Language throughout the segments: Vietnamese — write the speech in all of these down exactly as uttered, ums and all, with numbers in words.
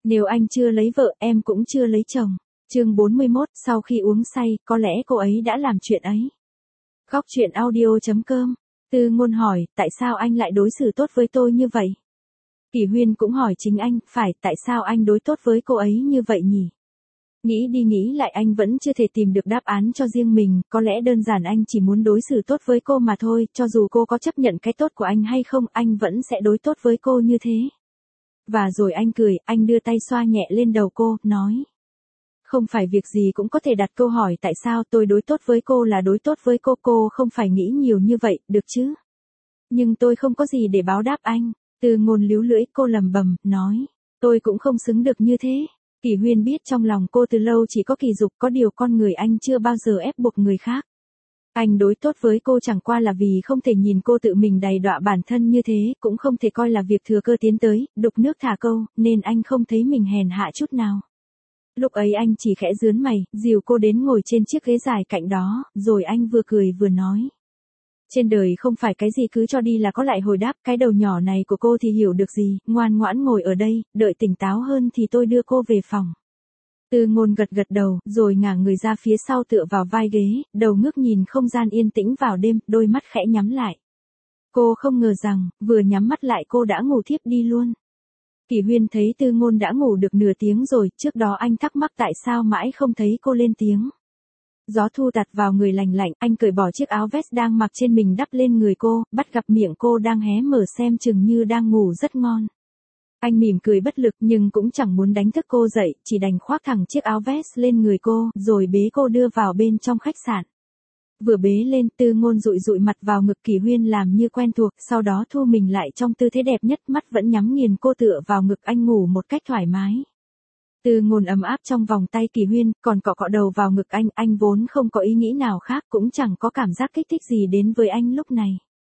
Nếu anh chưa lấy vợ, em cũng chưa lấy chồng. Chương bốn mươi mốt, sau khi uống say, có lẽ cô ấy đã làm chuyện ấy. Góc truyện audio chấm com. Tư Ngôn hỏi, tại sao anh lại đối xử tốt với tôi như vậy? Kỷ Huyên cũng hỏi chính anh, phải, tại sao anh đối tốt với cô ấy như vậy nhỉ? Nghĩ đi nghĩ lại anh vẫn chưa thể tìm được đáp án cho riêng mình, có lẽ đơn giản anh chỉ muốn đối xử tốt với cô mà thôi, cho dù cô có chấp nhận cái tốt của anh hay không, anh vẫn sẽ đối tốt với cô như thế. Và rồi anh cười, anh đưa tay xoa nhẹ lên đầu cô, nói. Không phải việc gì cũng có thể đặt câu hỏi tại sao tôi đối tốt với cô là đối tốt với cô, cô không phải nghĩ nhiều như vậy, được chứ? Nhưng tôi không có gì để báo đáp anh. Từ Ngôn líu lưỡi, cô lầm bầm, nói. Tôi cũng không xứng được như thế. Kỷ Huyên biết trong lòng cô từ lâu chỉ có Kỳ Dục, có điều con người anh chưa bao giờ ép buộc người khác. Anh đối tốt với cô chẳng qua là vì không thể nhìn cô tự mình đầy đọa bản thân như thế, cũng không thể coi là việc thừa cơ tiến tới, đục nước thả câu, nên anh không thấy mình hèn hạ chút nào. Lúc ấy anh chỉ khẽ rướn mày, dìu cô đến ngồi trên chiếc ghế dài cạnh đó, rồi anh vừa cười vừa nói. Trên đời không phải cái gì cứ cho đi là có lại hồi đáp, cái đầu nhỏ này của cô thì hiểu được gì, ngoan ngoãn ngồi ở đây, đợi tỉnh táo hơn thì tôi đưa cô về phòng. Tư Ngôn gật gật đầu, rồi ngả người ra phía sau tựa vào vai ghế, đầu ngước nhìn không gian yên tĩnh vào đêm, đôi mắt khẽ nhắm lại. Cô không ngờ rằng, vừa nhắm mắt lại cô đã ngủ thiếp đi luôn. Kỷ Huyên thấy Tư Ngôn đã ngủ được nửa tiếng rồi, trước đó anh thắc mắc tại sao mãi không thấy cô lên tiếng. Gió thu tạt vào người lành lạnh, anh cởi bỏ chiếc áo vest đang mặc trên mình đắp lên người cô, bắt gặp miệng cô đang hé mở xem chừng như đang ngủ rất ngon. Anh mỉm cười bất lực nhưng cũng chẳng muốn đánh thức cô dậy, chỉ đành khoác thẳng chiếc áo vest lên người cô, rồi bế cô đưa vào bên trong khách sạn. Vừa bế lên, Tư Ngôn dụi dụi mặt vào ngực Kỷ Huyên làm như quen thuộc, sau đó thu mình lại trong tư thế đẹp nhất, mắt vẫn nhắm nghiền cô tựa vào ngực anh ngủ một cách thoải mái. Tư Ngôn ấm áp trong vòng tay Kỷ Huyên, còn cọ cọ đầu vào ngực anh, anh vốn không có ý nghĩ nào khác, cũng chẳng có cảm giác kích thích gì đến với anh lúc này.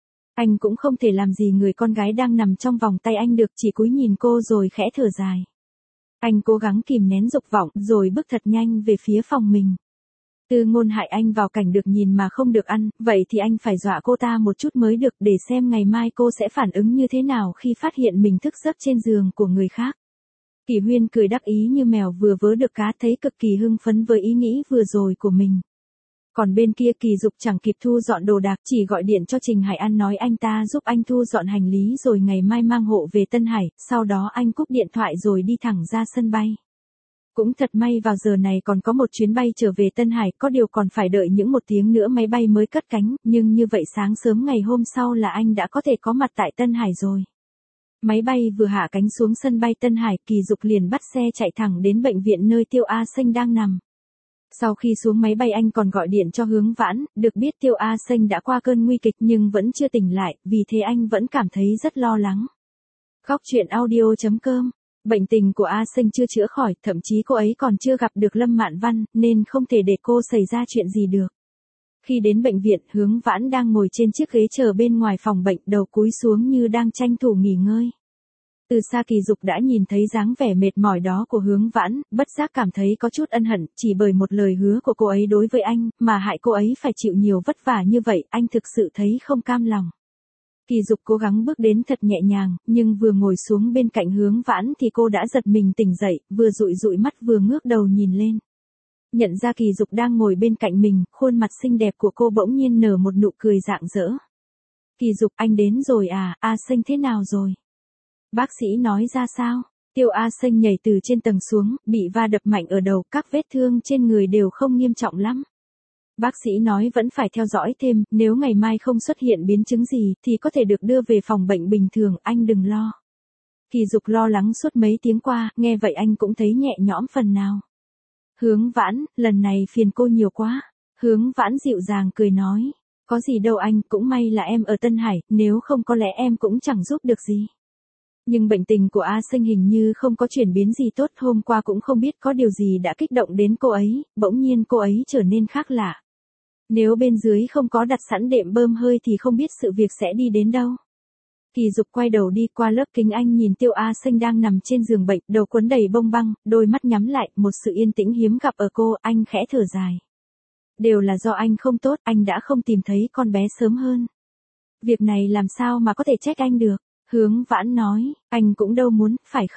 Anh cũng không thể làm gì người con gái đang nằm trong vòng tay anh được, chỉ cúi nhìn cô rồi khẽ thở dài. Anh cố gắng kìm nén dục vọng, rồi bước thật nhanh về phía phòng mình. Tư Ngôn hại anh vào cảnh được nhìn mà không được ăn, vậy thì anh phải dọa cô ta một chút mới được, để xem ngày mai cô sẽ phản ứng như thế nào khi phát hiện mình thức giấc trên giường của người khác. Kỷ Huyên cười đắc ý như mèo vừa vớ được cá, thấy cực kỳ hưng phấn với ý nghĩ vừa rồi của mình. Còn bên kia Kỳ Dục chẳng kịp thu dọn đồ đạc, chỉ gọi điện cho Trình Hải An nói anh ta giúp anh thu dọn hành lý rồi ngày mai mang hộ về Tân Hải, sau đó anh cúp điện thoại rồi đi thẳng ra sân bay. Cũng thật may vào giờ này còn có một chuyến bay trở về Tân Hải, có điều còn phải đợi những một tiếng nữa máy bay mới cất cánh, nhưng như vậy sáng sớm ngày hôm sau là anh đã có thể có mặt tại Tân Hải rồi. Máy bay vừa hạ cánh xuống sân bay Tân Hải, Kỳ Dục liền bắt xe chạy thẳng đến bệnh viện nơi Tiêu A Xanh đang nằm. Sau khi xuống máy bay anh còn gọi điện cho Hướng Vãn, được biết Tiêu A Xanh đã qua cơn nguy kịch nhưng vẫn chưa tỉnh lại, vì thế anh vẫn cảm thấy rất lo lắng. Góc truyện audio chấm com. Bệnh tình của A Xanh chưa chữa khỏi, thậm chí cô ấy còn chưa gặp được Lâm Mạn Văn, nên không thể để cô xảy ra chuyện gì được. Khi đến bệnh viện, Hướng Vãn đang ngồi trên chiếc ghế chờ bên ngoài phòng bệnh, đầu cúi xuống như đang tranh thủ nghỉ ngơi. Từ xa Kỳ Dục đã nhìn thấy dáng vẻ mệt mỏi đó của Hướng Vãn, bất giác cảm thấy có chút ân hận, chỉ bởi một lời hứa của cô ấy đối với anh, mà hại cô ấy phải chịu nhiều vất vả như vậy, anh thực sự thấy không cam lòng. Kỳ Dục cố gắng bước đến thật nhẹ nhàng, nhưng vừa ngồi xuống bên cạnh Hướng Vãn thì cô đã giật mình tỉnh dậy, vừa dụi dụi mắt vừa ngước đầu nhìn lên. Nhận ra Kỳ Dục đang ngồi bên cạnh mình, khuôn mặt xinh đẹp của cô bỗng nhiên nở một nụ cười rạng rỡ. Kỳ Dục, anh đến rồi à, A Xanh thế nào rồi? Bác sĩ nói ra sao? Tiêu A Xanh nhảy từ trên tầng xuống, bị va đập mạnh ở đầu, các vết thương trên người đều không nghiêm trọng lắm. Bác sĩ nói vẫn phải theo dõi thêm, nếu ngày mai không xuất hiện biến chứng gì thì có thể được đưa về phòng bệnh bình thường, anh đừng lo. Kỳ Dục lo lắng suốt mấy tiếng qua, nghe vậy anh cũng thấy nhẹ nhõm phần nào. Hướng Vãn, lần này phiền cô nhiều quá. Hướng Vãn dịu dàng cười nói, có gì đâu anh, cũng may là em ở Tân Hải, nếu không có lẽ em cũng chẳng giúp được gì. Nhưng bệnh tình của A Xanh hình như không có chuyển biến gì tốt, hôm qua cũng không biết có điều gì đã kích động đến cô ấy, bỗng nhiên cô ấy trở nên khác lạ. Nếu bên dưới không có đặt sẵn đệm bơm hơi thì không biết sự việc sẽ đi đến đâu. Kỳ Dục quay đầu đi qua lớp kính, anh nhìn Tiêu A Xanh đang nằm trên giường bệnh, đầu quấn đầy bông băng, đôi mắt nhắm lại, một sự yên tĩnh hiếm gặp ở cô, anh khẽ thở dài. Đều là do anh không tốt, anh đã không tìm thấy con bé sớm hơn. Việc này làm sao mà có thể trách anh được? Hướng Vãn nói, anh cũng đâu muốn, phải không?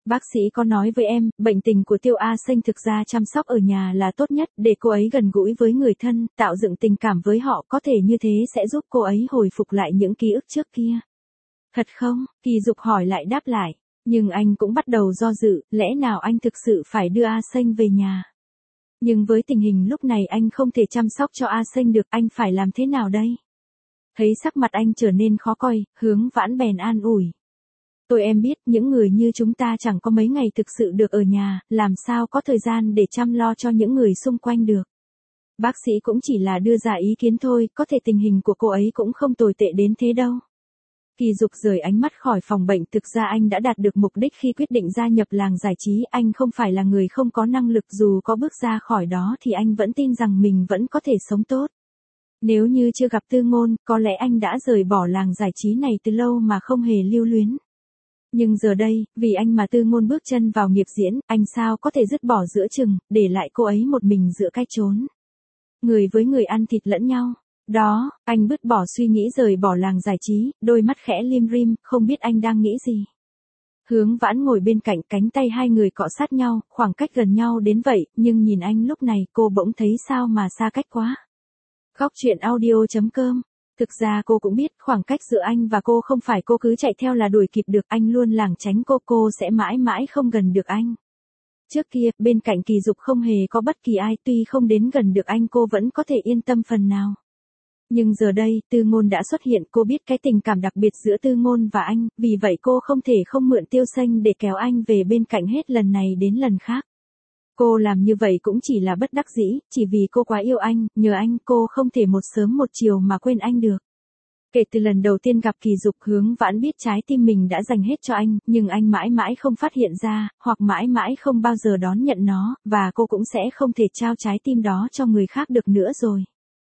Bác sĩ có nói với em, bệnh tình của Tiêu A Xanh thực ra chăm sóc ở nhà là tốt nhất, để cô ấy gần gũi với người thân, tạo dựng tình cảm với họ, có thể như thế sẽ giúp cô ấy hồi phục lại những ký ức trước kia. Thật không? Kỳ Dục hỏi lại đáp lại. Nhưng anh cũng bắt đầu do dự, lẽ nào anh thực sự phải đưa A Xanh về nhà? Nhưng với tình hình lúc này anh không thể chăm sóc cho A Xanh được, anh phải làm thế nào đây? Thấy sắc mặt anh trở nên khó coi, Hướng Vãn bèn an ủi. Tôi em biết, những người như chúng ta chẳng có mấy ngày thực sự được ở nhà, làm sao có thời gian để chăm lo cho những người xung quanh được. Bác sĩ cũng chỉ là đưa ra ý kiến thôi, có thể tình hình của cô ấy cũng không tồi tệ đến thế đâu. Kỳ Dục rời ánh mắt khỏi phòng bệnh, thực ra anh đã đạt được mục đích khi quyết định gia nhập làng giải trí, anh không phải là người không có năng lực, dù có bước ra khỏi đó thì anh vẫn tin rằng mình vẫn có thể sống tốt. Nếu như chưa gặp Tư Ngôn, có lẽ anh đã rời bỏ làng giải trí này từ lâu mà không hề lưu luyến. Nhưng giờ đây, vì anh mà Tư Ngôn bước chân vào nghiệp diễn, anh sao có thể dứt bỏ giữa chừng, để lại cô ấy một mình giữa cái chốn. Người với người ăn thịt lẫn nhau. Đó, anh bứt bỏ suy nghĩ rời bỏ làng giải trí, đôi mắt khẽ lim rim, không biết anh đang nghĩ gì. Hướng Vãn ngồi bên cạnh, cánh tay hai người cọ sát nhau, khoảng cách gần nhau đến vậy, nhưng nhìn anh lúc này cô bỗng thấy sao mà xa cách quá. Góc truyện audio chấm com. Thực ra cô cũng biết khoảng cách giữa anh và cô không phải cô cứ chạy theo là đuổi kịp được, anh luôn lảng tránh cô, cô sẽ mãi mãi không gần được anh. Trước kia, bên cạnh Kỳ Dục không hề có bất kỳ ai, tuy không đến gần được anh cô vẫn có thể yên tâm phần nào. Nhưng giờ đây, Tư Ngôn đã xuất hiện, cô biết cái tình cảm đặc biệt giữa Tư Ngôn và anh, vì vậy cô không thể không mượn Tiêu Xanh để kéo anh về bên cạnh hết lần này đến lần khác. Cô làm như vậy cũng chỉ là bất đắc dĩ, chỉ vì cô quá yêu anh, nhờ anh cô không thể một sớm một chiều mà quên anh được. Kể từ lần đầu tiên gặp Kỳ Dục, Hướng Vãn biết trái tim mình đã dành hết cho anh, nhưng anh mãi mãi không phát hiện ra, hoặc mãi mãi không bao giờ đón nhận nó, và cô cũng sẽ không thể trao trái tim đó cho người khác được nữa rồi.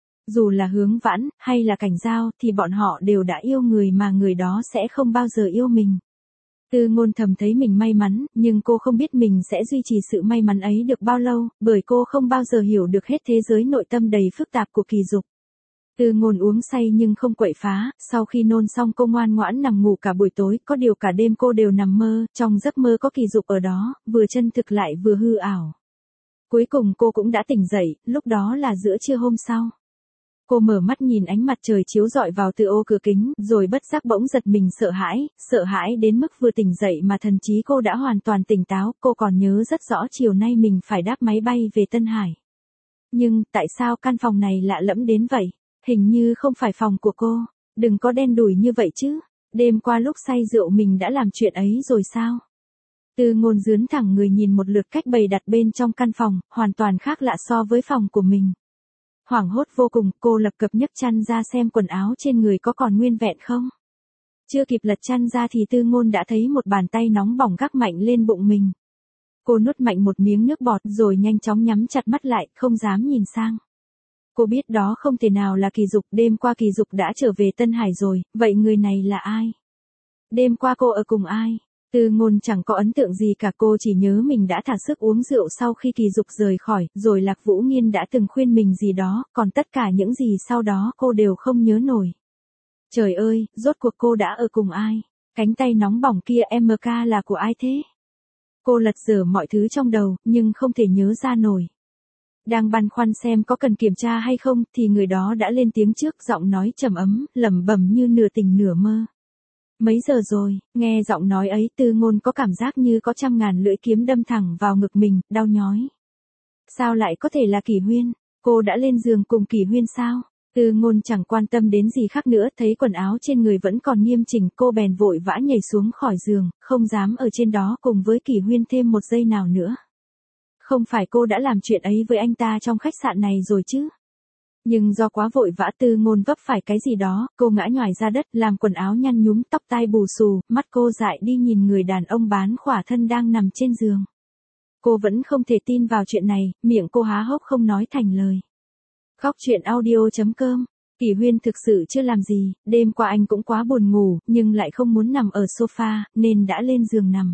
Dù là Hướng Vãn, hay là Cảnh Giao, thì bọn họ đều đã yêu người mà người đó sẽ không bao giờ yêu mình. Tư Ngôn thầm thấy mình may mắn, nhưng cô không biết mình sẽ duy trì sự may mắn ấy được bao lâu, bởi cô không bao giờ hiểu được hết thế giới nội tâm đầy phức tạp của Kỳ Dục. Tư Ngôn uống say nhưng không quậy phá, sau khi nôn xong cô ngoan ngoãn nằm ngủ cả buổi tối, có điều cả đêm cô đều nằm mơ, trong giấc mơ có Kỳ Dục ở đó, vừa chân thực lại vừa hư ảo. Cuối cùng cô cũng đã tỉnh dậy, lúc đó là giữa trưa hôm sau. Cô mở mắt nhìn ánh mặt trời chiếu rọi vào từ ô cửa kính, rồi bất giác bỗng giật mình sợ hãi, sợ hãi đến mức vừa tỉnh dậy mà thần trí cô đã hoàn toàn tỉnh táo, cô còn nhớ rất rõ chiều nay mình phải đáp máy bay về Tân Hải. Nhưng, tại sao căn phòng này lạ lẫm đến vậy? Hình như không phải phòng của cô, đừng có đen đủi như vậy chứ, đêm qua lúc say rượu mình đã làm chuyện ấy rồi sao? Tư Ngôn dướn thẳng người nhìn một lượt cách bày đặt bên trong căn phòng, hoàn toàn khác lạ so với phòng của mình. Hoảng hốt vô cùng, cô lập cập nhấc chăn ra xem quần áo trên người có còn nguyên vẹn không. Chưa kịp lật chăn ra thì Tư Ngôn đã thấy một bàn tay nóng bỏng gác mạnh lên bụng mình. Cô nuốt mạnh một miếng nước bọt rồi nhanh chóng nhắm chặt mắt lại, không dám nhìn sang. Cô biết đó không thể nào là Kỳ Dục, đêm qua Kỳ Dục đã trở về Tân Hải rồi, vậy người này là ai? Đêm qua cô ở cùng ai? Tư Ngôn chẳng có ấn tượng gì cả, cô chỉ nhớ mình đã thả sức uống rượu sau khi Kỳ Dục rời khỏi, rồi Lạc Vũ Nghiên đã từng khuyên mình gì đó, còn tất cả những gì sau đó cô đều không nhớ nổi. Trời ơi, rốt cuộc cô đã ở cùng ai? Cánh tay nóng bỏng kia em ca là của ai thế? Cô lật dở mọi thứ trong đầu, nhưng không thể nhớ ra nổi. Đang băn khoăn xem có cần kiểm tra hay không, thì người đó đã lên tiếng trước, giọng nói trầm ấm, lẩm bẩm như nửa tỉnh nửa mơ. Mấy giờ rồi? Nghe giọng nói ấy, Tư Ngôn có cảm giác như có trăm ngàn lưỡi kiếm đâm thẳng vào ngực mình, đau nhói. Sao lại có thể là Kỷ Huyên? Cô đã lên giường cùng Kỷ Huyên sao? Tư Ngôn chẳng quan tâm đến gì khác nữa, thấy quần áo trên người vẫn còn nghiêm chỉnh, cô bèn vội vã nhảy xuống khỏi giường, không dám ở trên đó cùng với Kỷ Huyên thêm một giây nào nữa. Không phải cô đã làm chuyện ấy với anh ta trong khách sạn này rồi chứ? Nhưng do quá vội vã, Tư Ngôn vấp phải cái gì đó, cô ngã nhoài ra đất, làm quần áo nhăn nhúm, tóc tai bù xù, mắt cô dại đi nhìn người đàn ông bán khỏa thân đang nằm trên giường. Cô vẫn không thể tin vào chuyện này, miệng cô há hốc không nói thành lời. Góc truyện audio chấm com. Kỷ Huyên thực sự chưa làm gì, đêm qua anh cũng quá buồn ngủ, nhưng lại không muốn nằm ở sofa, nên đã lên giường nằm.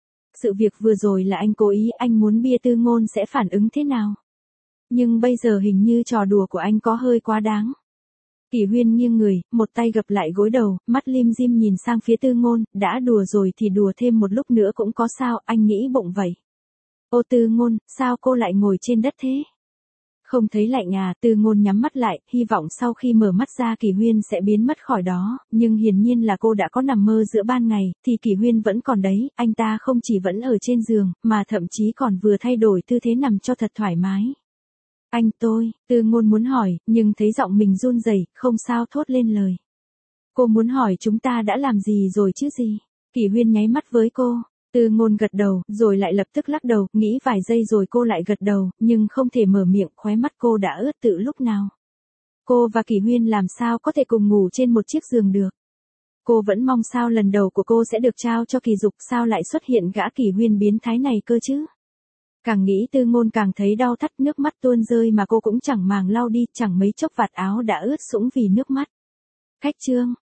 Sự việc vừa rồi là anh cố ý, anh muốn bia Tư Ngôn sẽ phản ứng thế nào? Nhưng bây giờ hình như trò đùa của anh có hơi quá đáng. Kỷ Huyên nghiêng người, một tay gập lại gối đầu, mắt lim dim nhìn sang phía Tư Ngôn, đã đùa rồi thì đùa thêm một lúc nữa cũng có sao, anh nghĩ bụng vậy. Ô Tư Ngôn, sao cô lại ngồi trên đất thế? Không thấy lạnh à? Tư Ngôn nhắm mắt lại, hy vọng sau khi mở mắt ra Kỷ Huyên sẽ biến mất khỏi đó, nhưng hiển nhiên là cô đã có nằm mơ giữa ban ngày, thì Kỷ Huyên vẫn còn đấy, anh ta không chỉ vẫn ở trên giường, mà thậm chí còn vừa thay đổi tư thế nằm cho thật thoải mái. Anh tôi, Tư Ngôn muốn hỏi, nhưng thấy giọng mình run rẩy, không sao thốt lên lời. Cô muốn hỏi chúng ta đã làm gì rồi chứ gì? Kỷ Huyên nháy mắt với cô. Tư Ngôn gật đầu, rồi lại lập tức lắc đầu, nghĩ vài giây rồi cô lại gật đầu, nhưng không thể mở miệng, khóe mắt cô đã ướt từ lúc nào. Cô và Kỷ Huyên làm sao có thể cùng ngủ trên một chiếc giường được? Cô vẫn mong sao lần đầu của cô sẽ được trao cho Kỳ Dục, sao lại xuất hiện gã Kỷ Huyên biến thái này cơ chứ? Càng nghĩ Tư Ngôn càng thấy đau thắt, nước mắt tuôn rơi mà cô cũng chẳng màng lau đi, chẳng mấy chốc vạt áo đã ướt sũng vì nước mắt. Khách trương,